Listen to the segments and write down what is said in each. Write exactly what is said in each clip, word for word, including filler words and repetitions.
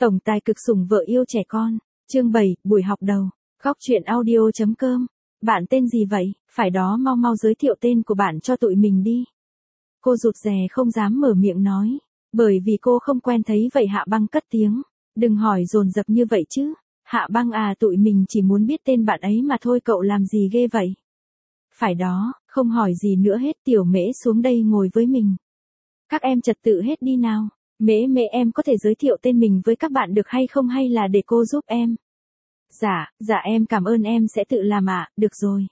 Tổng tài cực sủng vợ yêu trẻ con. Chương bảy, buổi học đầu. Góc truyện audio.com. Bạn tên gì vậy? Phải đó, mau mau giới thiệu tên của bạn cho tụi mình đi. Cô rụt rè không dám mở miệng nói. Bởi vì cô không quen thấy vậy Hạ Băng cất tiếng. Đừng hỏi dồn dập như vậy chứ. Hạ Băng à, tụi mình chỉ muốn biết tên bạn ấy mà thôi, cậu làm gì ghê vậy? Phải đó, không hỏi gì nữa hết, Tiểu Mễ xuống đây ngồi với mình. Các em trật tự hết đi nào. Mễ Mễ, em có thể giới thiệu tên mình với các bạn được hay không, hay là để cô giúp em? Dạ, dạ em cảm ơn, em sẽ tự làm ạ, à, được rồi.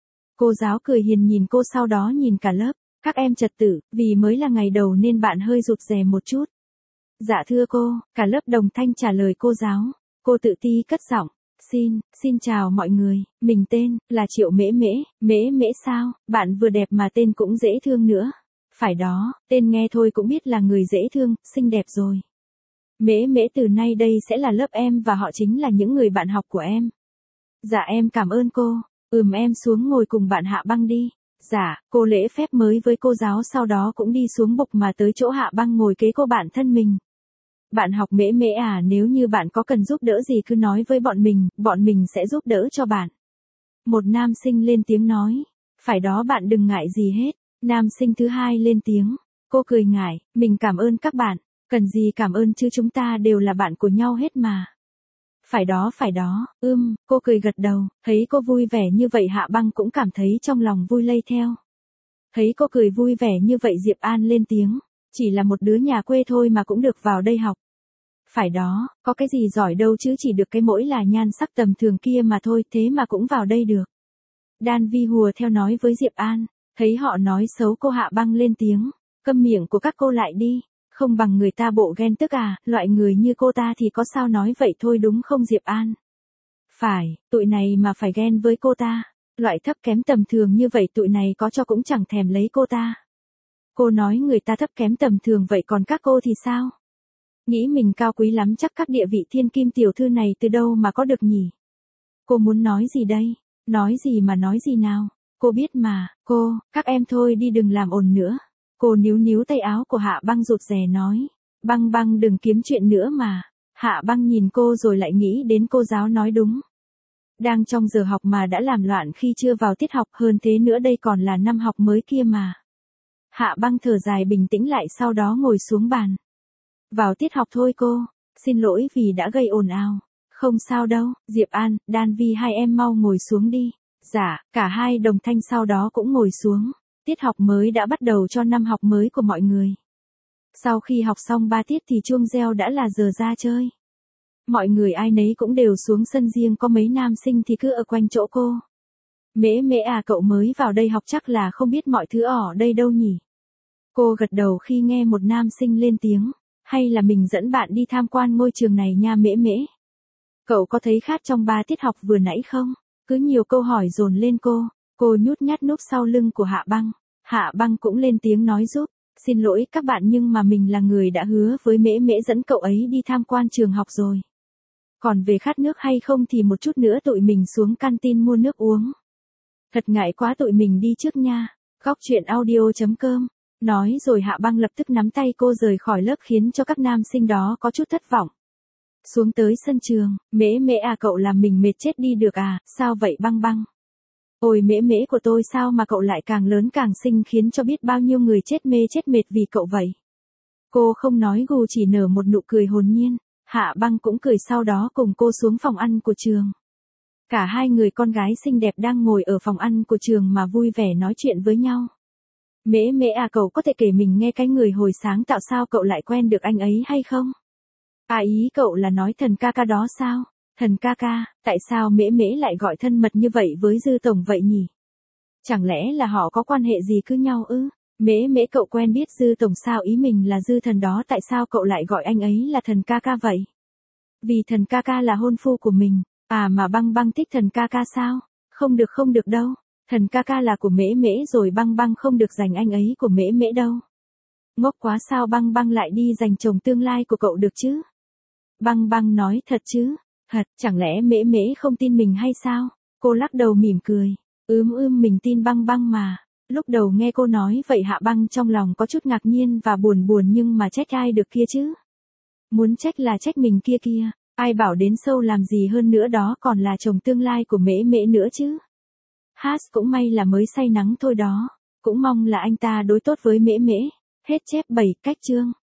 Cô giáo cười hiền nhìn cô, sau đó nhìn cả lớp. Các em trật tự, vì mới là ngày đầu nên bạn hơi rụt rè một chút. Dạ thưa cô, cả lớp đồng thanh trả lời cô giáo. Cô tự ti cất giọng. Xin, xin chào mọi người, mình tên là Triệu Mễ Mễ. Mễ Mễ sao, bạn vừa đẹp mà tên cũng dễ thương nữa. Phải đó, tên nghe thôi cũng biết là người dễ thương, xinh đẹp rồi. Mễ Mễ, từ nay đây sẽ là lớp em và họ chính là những người bạn học của em. Dạ em cảm ơn cô. Ừm, em xuống ngồi cùng bạn Hạ Băng đi. Dạ, cô lễ phép mới với cô giáo, sau đó cũng đi xuống bục mà tới chỗ Hạ Băng ngồi kế cô bạn thân mình. Bạn học Mễ Mễ à, nếu như bạn có cần giúp đỡ gì cứ nói với bọn mình, bọn mình sẽ giúp đỡ cho bạn. Một nam sinh lên tiếng nói. Phải đó, bạn đừng ngại gì hết. Nam sinh thứ hai lên tiếng. Cô cười ngại, mình cảm ơn các bạn. Cần gì cảm ơn chứ, chúng ta đều là bạn của nhau hết mà. Phải đó, phải đó, ưm, cô cười gật đầu, thấy cô vui vẻ như vậy Hạ Băng cũng cảm thấy trong lòng vui lây theo. Thấy cô cười vui vẻ như vậy Diệp An lên tiếng. Chỉ là một đứa nhà quê thôi mà cũng được vào đây học. Phải đó, có cái gì giỏi đâu chứ, chỉ được cái mỗi là nhan sắc tầm thường kia mà thôi, thế mà cũng vào đây được. Đan Vi hùa theo nói với Diệp An. Thấy họ nói xấu cô, Hạ Băng lên tiếng. Câm miệng của các cô lại đi. Không bằng người ta bộ ghen tức à, loại người như cô ta thì có sao nói vậy thôi đúng không Diệp An? Phải, tụi này mà phải ghen với cô ta. Loại thấp kém tầm thường như vậy tụi này có cho cũng chẳng thèm lấy cô ta. Cô nói người ta thấp kém tầm thường vậy còn các cô thì sao? Nghĩ mình cao quý lắm chắc các địa vị thiên kim tiểu thư này từ đâu mà có được nhỉ? Cô muốn nói gì đây? Nói gì mà nói gì nào? Cô biết mà, cô, các em thôi đi đừng làm ồn nữa. Cô níu níu tay áo của Hạ Băng rụt rè nói. Băng Băng đừng kiếm chuyện nữa mà. Hạ Băng nhìn cô rồi lại nghĩ đến cô giáo nói đúng. Đang trong giờ học mà đã làm loạn khi chưa vào tiết học, hơn thế nữa đây còn là năm học mới kia mà. Hạ Băng thở dài bình tĩnh lại, sau đó ngồi xuống bàn. Vào tiết học thôi cô, xin lỗi vì đã gây ồn ào. Không sao đâu, Diệp An, Đan Vi, hai em mau ngồi xuống đi. Dạ, cả hai đồng thanh sau đó cũng ngồi xuống. Tiết học mới đã bắt đầu cho năm học mới của mọi người. Sau khi học xong ba tiết thì chuông reo đã là giờ ra chơi. Mọi người ai nấy cũng đều xuống sân riêng, có mấy nam sinh thì cứ ở quanh chỗ cô. Mễ Mễ à, cậu mới vào đây học chắc là không biết mọi thứ ở đây đâu nhỉ? Cô gật đầu khi nghe một nam sinh lên tiếng. Hay là mình dẫn bạn đi tham quan ngôi trường này nha Mễ Mễ. Cậu có thấy khát trong ba tiết học vừa nãy không? Cứ nhiều câu hỏi dồn lên cô. Cô nhút nhát núp sau lưng của Hạ Băng. Hạ Băng cũng lên tiếng nói giúp. Xin lỗi các bạn nhưng mà mình là người đã hứa với Mễ Mễ dẫn cậu ấy đi tham quan trường học rồi. Còn về khát nước hay không thì một chút nữa tụi mình xuống canteen mua nước uống. Thật ngại quá, tụi mình đi trước nha. Góc truyện audio.com. Nói rồi Hạ Băng lập tức nắm tay cô rời khỏi lớp khiến cho các nam sinh đó có chút thất vọng. Xuống tới sân trường, Mễ Mễ à, cậu làm mình mệt chết đi được à, sao vậy Băng Băng? Ôi Mễ Mễ của tôi, sao mà cậu lại càng lớn càng xinh khiến cho biết bao nhiêu người chết mê chết mệt vì cậu vậy. Cô không nói gù, chỉ nở một nụ cười hồn nhiên. Hạ Băng cũng cười, sau đó cùng cô xuống phòng ăn của trường. Cả hai người con gái xinh đẹp đang ngồi ở phòng ăn của trường mà vui vẻ nói chuyện với nhau. Mễ Mễ à, cậu có thể kể mình nghe cái người hồi sáng tạo sao cậu lại quen được anh ấy hay không? À, ý cậu là nói thần ca ca đó sao? Thần ca ca, tại sao Mễ Mễ lại gọi thân mật như vậy với Dư Tổng vậy nhỉ? Chẳng lẽ là họ có quan hệ gì cứ nhau ư? Mễ Mễ, cậu quen biết Dư Tổng sao? Ý mình là Dư Thần đó, tại sao cậu lại gọi anh ấy là thần ca ca vậy? Vì thần ca ca là hôn phu của mình. À mà Băng Băng thích thần ca ca sao? Không được không được đâu. Thần ca ca là của Mễ Mễ rồi, Băng Băng không được giành anh ấy của Mễ Mễ đâu. Ngốc quá, sao Băng Băng lại đi giành chồng tương lai của cậu được chứ? Băng Băng nói thật chứ? Thật, chẳng lẽ Mễ Mễ không tin mình hay sao? Cô lắc đầu mỉm cười. Ưm ưm mình tin Băng Băng mà. Lúc đầu nghe cô nói vậy Hạ Băng trong lòng có chút ngạc nhiên và buồn buồn, nhưng mà trách ai được kia chứ? Muốn trách là trách mình kia kia, ai bảo đến sâu làm gì hơn nữa đó còn là chồng tương lai của mễ mễ nữa chứ. Hát cũng may là mới say nắng thôi đó, cũng mong là anh ta đối tốt với mễ mễ. Hết chép bảy cách chương.